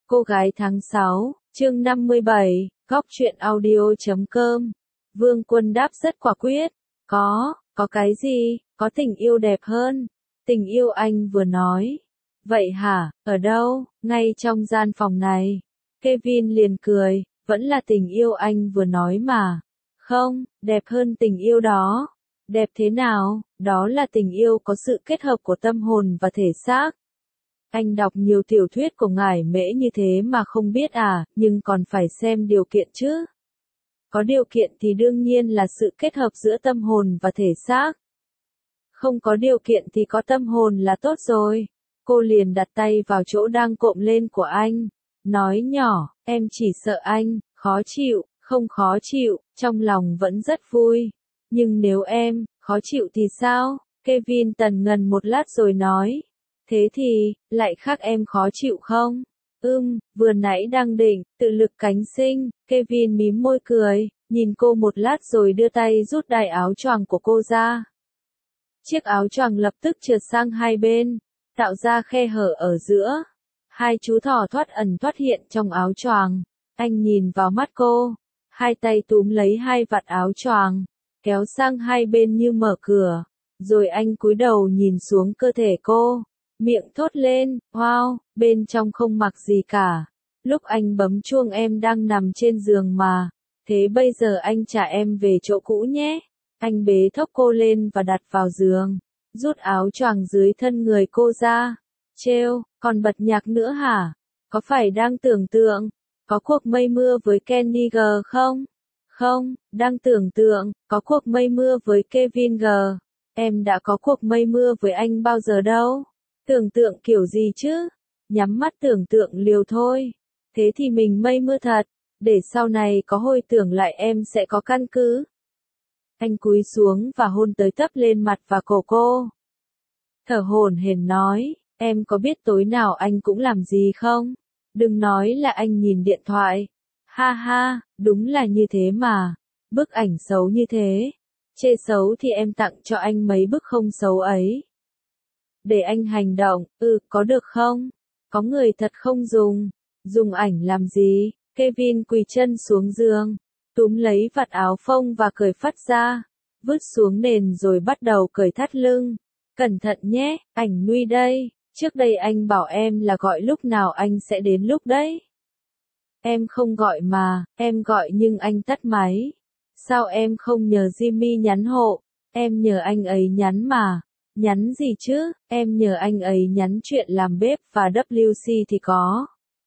Cô gái tháng 6, chương 57, góc truyện audio.com. Vương Quân đáp rất quả quyết. Có cái gì, có tình yêu đẹp hơn. Tình yêu anh vừa nói. Vậy hả, ở đâu, ngay trong gian phòng này. Kevin liền cười, vẫn là tình yêu anh vừa nói mà. Không, đẹp hơn tình yêu đó. Đẹp thế nào, đó là tình yêu có sự kết hợp của tâm hồn và thể xác. Anh đọc nhiều tiểu thuyết của ngải Mễ như thế mà không biết à, nhưng còn phải xem điều kiện chứ. Có điều kiện thì đương nhiên là sự kết hợp giữa tâm hồn và thể xác. Không có điều kiện thì có tâm hồn là tốt rồi. Cô liền đặt tay vào chỗ đang cộm lên của anh. Nói nhỏ, em chỉ sợ anh, khó chịu, không khó chịu, trong lòng vẫn rất vui. Nhưng nếu em, khó chịu thì sao? Kevin tần ngần một lát rồi nói. Thế thì, lại khác em khó chịu không? Vừa nãy đang định, tự lực cánh sinh, Kevin mím môi cười, nhìn cô một lát rồi đưa tay rút đai áo choàng của cô ra. Chiếc áo choàng lập tức trượt sang hai bên, tạo ra khe hở ở giữa. Hai chú thỏ thoát ẩn thoát hiện trong áo choàng. Anh nhìn vào mắt cô, hai tay túm lấy hai vạt áo choàng, kéo sang hai bên như mở cửa. Rồi anh cúi đầu nhìn xuống cơ thể cô. Miệng thốt lên, wow, bên trong không mặc gì cả. Lúc anh bấm chuông em đang nằm trên giường mà. Thế bây giờ anh trả em về chỗ cũ nhé. Anh bế thốc cô lên và đặt vào giường. Rút áo choàng dưới thân người cô ra. Trêu, còn bật nhạc nữa hả? Có phải đang tưởng tượng? Có cuộc mây mưa với Kenny G không? Không, đang tưởng tượng, có cuộc mây mưa với Kevin G. Em đã có cuộc mây mưa với anh bao giờ đâu? Tưởng tượng kiểu gì chứ? Nhắm mắt tưởng tượng liều thôi. Thế thì mình mây mưa thật, để sau này có hồi tưởng lại em sẽ có căn cứ. Anh cúi xuống và hôn tới tấp lên mặt và cổ cô. Thở hổn hển nói, em có biết tối nào anh cũng làm gì không? Đừng nói là anh nhìn điện thoại. Ha ha, đúng là như thế mà. Bức ảnh xấu như thế. Chê xấu thì em tặng cho anh mấy bức không xấu ấy. Để anh hành động, có được không? Có người thật không dùng ảnh làm gì? Kevin quỳ chân xuống giường, túm lấy vạt áo phông và cởi phắt ra, vứt xuống nền rồi bắt đầu cởi thắt lưng. Cẩn thận nhé, ảnh nuôi đây, trước đây anh bảo em là gọi lúc nào anh sẽ đến lúc đấy. Em không gọi mà, em gọi nhưng anh tắt máy. Sao em không nhờ Jimmy nhắn hộ? Em nhờ anh ấy nhắn mà. Nhắn gì chứ, em nhờ anh ấy nhắn chuyện làm bếp và WC thì có.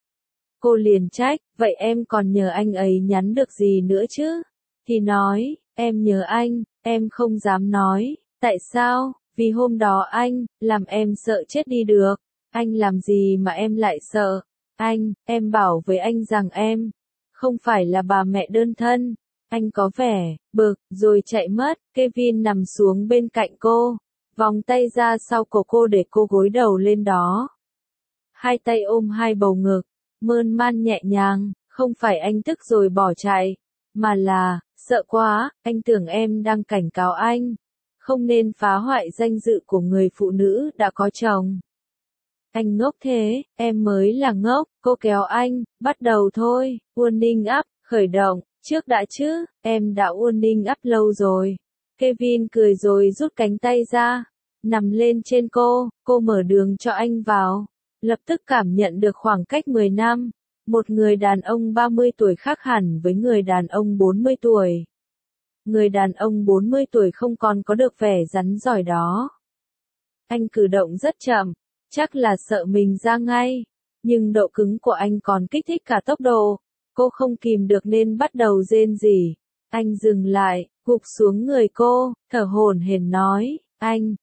Cô liền trách, vậy em còn nhờ anh ấy nhắn được gì nữa chứ? Thì nói, em nhờ anh, em không dám nói. Tại sao? Vì hôm đó anh, làm em sợ chết đi được. Anh làm gì mà em lại sợ? Em bảo với anh rằng em không phải là bà mẹ đơn thân. Anh có vẻ bực, rồi chạy mất. Kevin nằm xuống bên cạnh cô. Vòng tay ra sau cổ cô để cô gối đầu lên đó. Hai tay ôm hai bầu ngực, mơn man nhẹ nhàng, không phải anh tức rồi bỏ chạy, mà là, sợ quá, anh tưởng em đang cảnh cáo anh. Không nên phá hoại danh dự của người phụ nữ đã có chồng. Anh ngốc thế, em mới là ngốc, cô kéo anh, bắt đầu thôi, warning up, khởi động, trước đã chứ, em đã warning up lâu rồi. Kevin cười rồi rút cánh tay ra, nằm lên trên cô mở đường cho anh vào. Lập tức cảm nhận được khoảng cách 10 năm. Một người đàn ông 30 tuổi khác hẳn với người đàn ông 40 tuổi. Người đàn ông 40 tuổi không còn có được vẻ rắn giỏi đó. Anh cử động rất chậm, chắc là sợ mình ra ngay. Nhưng độ cứng của anh còn kích thích cả tốc độ. Cô không kìm được nên bắt đầu rên rỉ. Anh dừng lại, gục xuống người cô, thở hổn hển nói, anh,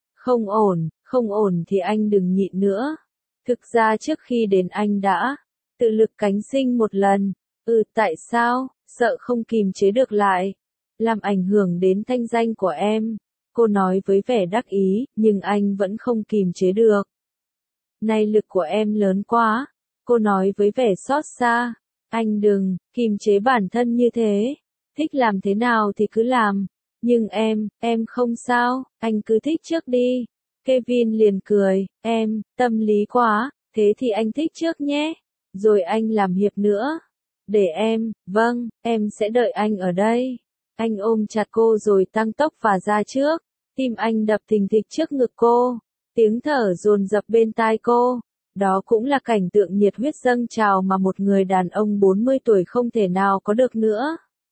không ổn thì anh đừng nhịn nữa. Thực ra trước khi đến anh đã tự lực cánh sinh một lần. Tại sao? Sợ không kìm chế được lại. Làm ảnh hưởng đến thanh danh của em. Cô nói với vẻ đắc ý, nhưng anh vẫn không kìm chế được. Này lực của em lớn quá. Cô nói với vẻ xót xa. Anh đừng kìm chế bản thân như thế. Thích làm thế nào thì cứ làm. Nhưng em không sao, anh cứ thích trước đi. Kevin liền cười, em, tâm lý quá, thế thì anh thích trước nhé. rồi anh làm hiệp nữa. Để em, vâng, em sẽ đợi anh ở đây. Anh ôm chặt cô rồi tăng tốc và ra trước. Tim anh đập thình thịch trước ngực cô. Tiếng thở dồn dập bên tai cô. Đó cũng là cảnh tượng nhiệt huyết dâng trào mà một người đàn ông 40 tuổi không thể nào có được nữa.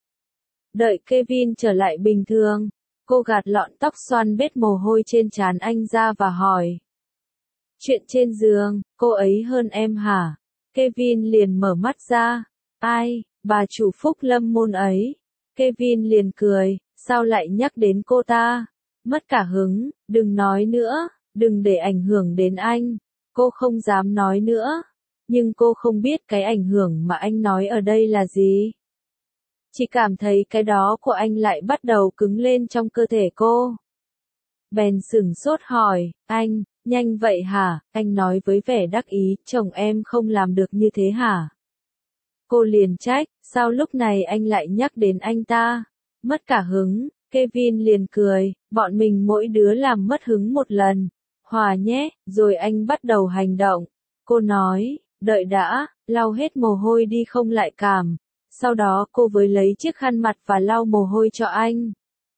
Đợi Kevin trở lại bình thường, cô gạt lọn tóc xoăn bết mồ hôi trên trán anh ra và hỏi. Chuyện trên giường, cô ấy hơn em hả? Kevin liền mở mắt ra. Ai, bà chủ Phúc Lâm môn ấy. Kevin liền cười, sao lại nhắc đến cô ta? Mất cả hứng, đừng nói nữa, đừng để ảnh hưởng đến anh. Cô không dám nói nữa. Nhưng cô không biết cái ảnh hưởng mà anh nói ở đây là gì. Chỉ cảm thấy cái đó của anh lại bắt đầu cứng lên trong cơ thể cô. Bèn sửng sốt hỏi, anh, nhanh vậy hả? Anh nói với vẻ đắc ý, chồng em không làm được như thế hả? Cô liền trách, sao lúc này anh lại nhắc đến anh ta? Mất cả hứng, Kevin liền cười, bọn mình mỗi đứa làm mất hứng một lần. Hòa nhé, rồi anh bắt đầu hành động. Cô nói, đợi đã, lau hết mồ hôi đi không lại cảm. Sau đó cô mới lấy chiếc khăn mặt và lau mồ hôi cho anh.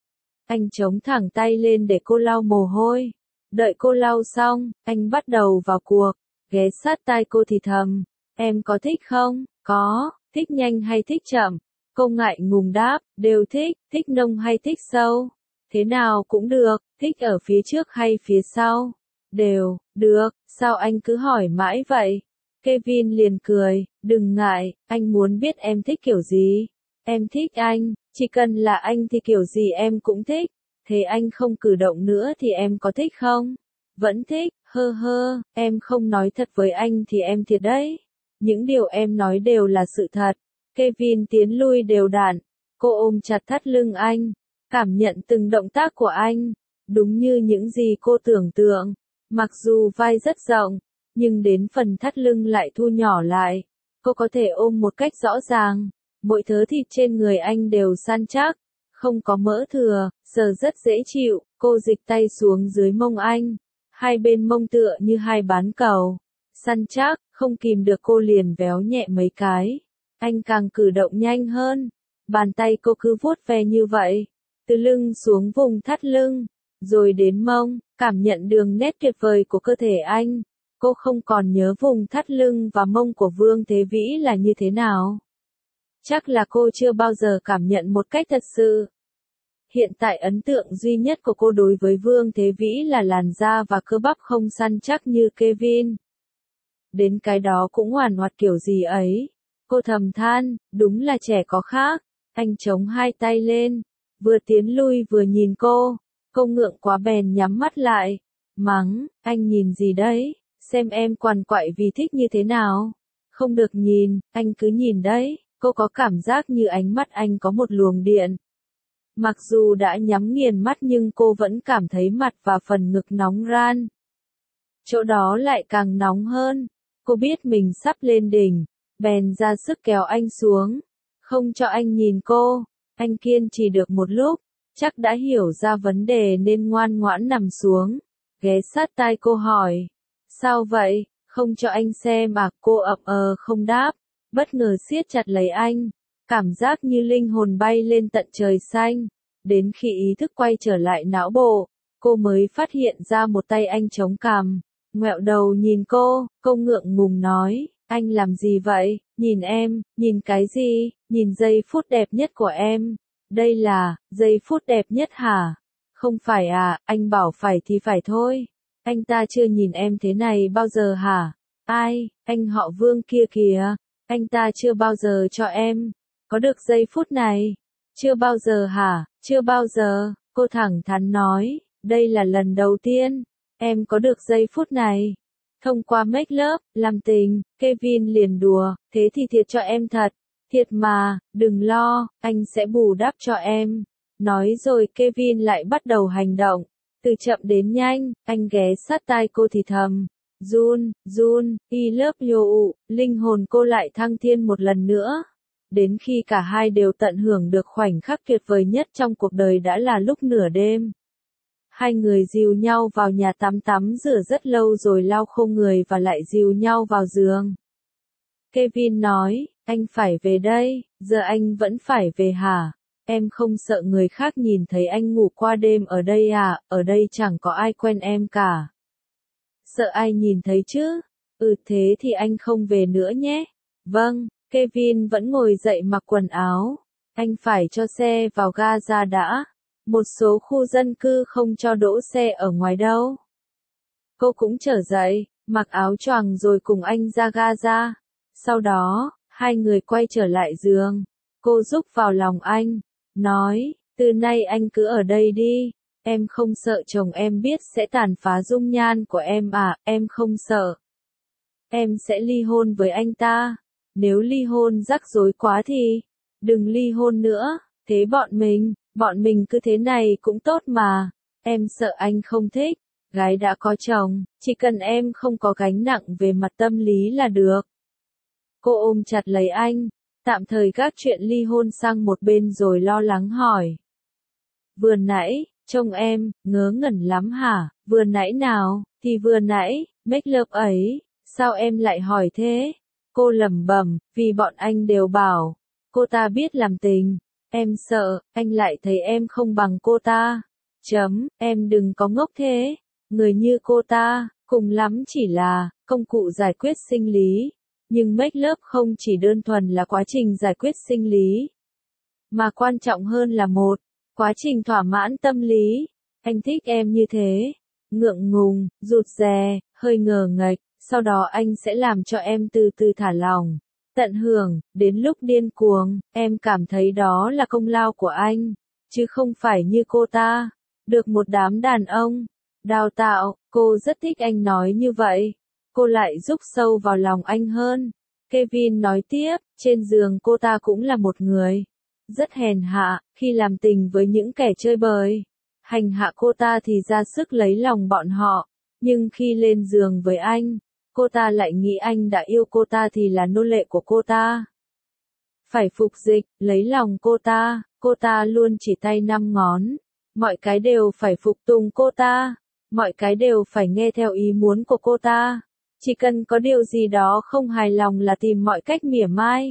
Anh chống thẳng tay lên để cô lau mồ hôi. Đợi cô lau xong, anh bắt đầu vào cuộc, ghé sát tai cô thì thầm. Em có thích không? Có, thích nhanh hay thích chậm? Cô ngại ngùng đáp, đều thích, thích nông hay thích sâu? Thế nào cũng được, thích ở phía trước hay phía sau? Đều, được, sao anh cứ hỏi mãi vậy? Kevin liền cười, đừng ngại, anh muốn biết em thích kiểu gì. Em thích anh, chỉ cần là anh thì kiểu gì em cũng thích. Thế anh không cử động nữa thì em có thích không? Vẫn thích, hơ hơ, em không nói thật với anh thì em thiệt đấy. Những điều em nói đều là sự thật. Kevin tiến lui đều đặn. Cô ôm chặt thắt lưng anh, cảm nhận từng động tác của anh. Đúng như những gì cô tưởng tượng. Mặc dù vai rất rộng, nhưng đến phần thắt lưng lại thu nhỏ lại. Cô có thể ôm một cách rõ ràng. Mỗi thớ thịt trên người anh đều săn chắc, không có mỡ thừa, giờ rất dễ chịu. Cô dịch tay xuống dưới mông anh. Hai bên mông tựa như hai bán cầu. Săn chắc, không kìm được cô liền véo nhẹ mấy cái. Anh càng cử động nhanh hơn. Bàn tay cô cứ vuốt ve như vậy. Từ lưng xuống vùng thắt lưng, rồi đến mông, cảm nhận đường nét tuyệt vời của cơ thể anh. Cô không còn nhớ vùng thắt lưng và mông của Vương Thế Vĩ là như thế nào. Chắc là cô chưa bao giờ cảm nhận một cách thật sự. Hiện tại ấn tượng duy nhất của cô đối với Vương Thế Vĩ là làn da và cơ bắp không săn chắc như Kevin. Đến cái đó cũng hoàn hoạt kiểu gì ấy. Cô thầm than, đúng là trẻ có khác. Anh chống hai tay lên, vừa tiến lui vừa nhìn cô. Cô ngượng quá bèn nhắm mắt lại. Mắng, anh nhìn gì đấy? Xem em quằn quại vì thích như thế nào? Không được nhìn, anh cứ nhìn đấy. Cô có cảm giác như ánh mắt anh có một luồng điện. Mặc dù đã nhắm nghiền mắt nhưng cô vẫn cảm thấy mặt và phần ngực nóng ran. Chỗ đó lại càng nóng hơn. Cô biết mình sắp lên đỉnh, bèn ra sức kéo anh xuống. Không cho anh nhìn cô. Anh kiên trì được một lúc, chắc đã hiểu ra vấn đề nên ngoan ngoãn nằm xuống. Ghé sát tai cô hỏi. Sao vậy? Không cho anh xem à? Cô ậm không đáp. Bất ngờ siết chặt lấy anh. Cảm giác như linh hồn bay lên tận trời xanh. Đến khi ý thức quay trở lại não bộ, cô mới phát hiện ra một tay anh chống cằm. Ngoẹo đầu nhìn cô ngượng ngùng nói, anh làm gì vậy? Nhìn em, nhìn cái gì? Nhìn giây phút đẹp nhất của em. Đây là, giây phút đẹp nhất hả? Không phải à, anh bảo phải thì phải thôi. Anh ta chưa nhìn em thế này bao giờ hả? Ai, anh họ Vương kia kìa. Anh ta chưa bao giờ cho em. Có được giây phút này? Chưa bao giờ hả? Chưa bao giờ, cô thẳng thắn nói. Đây là lần đầu tiên. Em có được giây phút này. Thông qua make love, làm tình, Kevin liền đùa, thế thì thiệt cho em thật. Thiệt mà, đừng lo, anh sẽ bù đắp cho em. Nói rồi Kevin lại bắt đầu hành động. Từ chậm đến nhanh, anh ghé sát tai cô thì thầm. Jun, I love you, linh hồn cô lại thăng thiên một lần nữa. Đến khi cả hai đều tận hưởng được khoảnh khắc tuyệt vời nhất trong cuộc đời đã là lúc nửa đêm. Hai người dìu nhau vào nhà tắm rửa rất lâu rồi lau khô người và lại dìu nhau vào giường. Kevin nói, anh phải về đây, giờ anh vẫn phải về hả? Em không sợ người khác nhìn thấy anh ngủ qua đêm ở đây à, ở đây chẳng có ai quen em cả. Sợ ai nhìn thấy chứ? Thế thì anh không về nữa nhé. Vâng, Kevin vẫn ngồi dậy mặc quần áo. Anh phải cho xe vào Gaza đã. Một số khu dân cư không cho đỗ xe ở ngoài đâu. Cô cũng trở dậy, mặc áo choàng rồi cùng anh ra Gaza. Sau đó, hai người quay trở lại giường. Cô rúc vào lòng anh, nói, từ nay anh cứ ở đây đi. Em không sợ chồng em biết sẽ tàn phá dung nhan của em à, em không sợ. Em sẽ ly hôn với anh ta. Nếu ly hôn rắc rối quá thì, đừng ly hôn nữa, thế bọn mình cứ thế này cũng tốt mà. Em sợ anh không thích, gái đã có chồng, chỉ cần em không có gánh nặng về mặt tâm lý là được. Cô ôm chặt lấy anh, tạm thời gác chuyện ly hôn sang một bên rồi lo lắng hỏi. Vừa nãy, trông em, ngớ ngẩn lắm hả? Vừa nãy nào? Thì vừa nãy, make love ấy, sao em lại hỏi thế? Cô lẩm bẩm, vì bọn anh đều bảo, cô ta biết làm tình. Em sợ, anh lại thấy em không bằng cô ta. Em đừng có ngốc thế. Người như cô ta, cùng lắm chỉ là, công cụ giải quyết sinh lý. Nhưng make love không chỉ đơn thuần là quá trình giải quyết sinh lý. Mà quan trọng hơn là quá trình thỏa mãn tâm lý. Anh thích em như thế. Ngượng ngùng, rụt rè, hơi ngờ nghệch. Sau đó anh sẽ làm cho em từ từ thả lỏng. Tận hưởng, đến lúc điên cuồng, em cảm thấy đó là công lao của anh. Chứ không phải như cô ta. Được một đám đàn ông đào tạo, cô rất thích anh nói như vậy. Cô lại rúc sâu vào lòng anh hơn. Kevin nói tiếp, trên giường cô ta cũng là một người rất hèn hạ, khi làm tình với những kẻ chơi bời. Hành hạ cô ta thì ra sức lấy lòng bọn họ. Nhưng khi lên giường với anh, cô ta lại nghĩ anh đã yêu cô ta thì là nô lệ của cô ta. Phải phục dịch, lấy lòng cô ta luôn chỉ tay 5 ngón. Mọi cái đều phải phục tùng cô ta. Mọi cái đều phải nghe theo ý muốn của cô ta. Chỉ cần có điều gì đó không hài lòng là tìm mọi cách mỉa mai.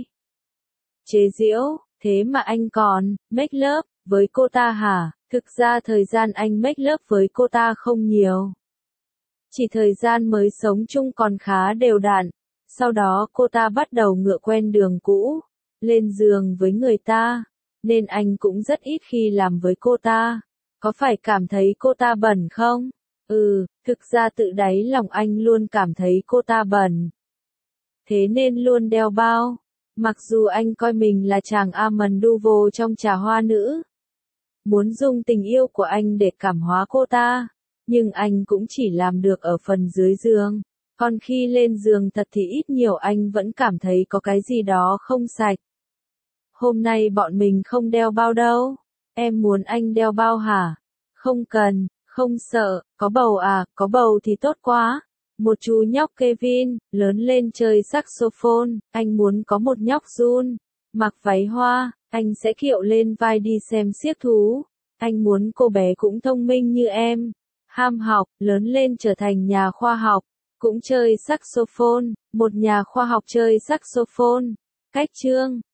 Chế giễu, thế mà anh còn, make love, với cô ta hả? Thực ra thời gian anh make love với cô ta không nhiều. Chỉ thời gian mới sống chung còn khá đều đặn. Sau đó cô ta bắt đầu ngựa quen đường cũ. Lên giường với người ta. Nên anh cũng rất ít khi làm với cô ta. Có phải cảm thấy cô ta bẩn không? Thực ra tự đáy lòng anh luôn cảm thấy cô ta bẩn. Thế nên luôn đeo bao. Mặc dù anh coi mình là chàng Armand Duval trong Trà Hoa Nữ. Muốn dùng tình yêu của anh để cảm hóa cô ta. Nhưng anh cũng chỉ làm được ở phần dưới giường. Còn khi lên giường thật thì ít nhiều anh vẫn cảm thấy có cái gì đó không sạch. Hôm nay bọn mình không đeo bao đâu. Em muốn anh đeo bao hả? Không cần, không sợ, có bầu à, có bầu thì tốt quá. Một chú nhóc Kevin, lớn lên chơi saxophone, anh muốn có một nhóc June, mặc váy hoa, anh sẽ kiệu lên vai đi xem xiếc thú. Anh muốn cô bé cũng thông minh như em, ham học, lớn lên trở thành nhà khoa học, cũng chơi saxophone, một nhà khoa học chơi saxophone. Cách chương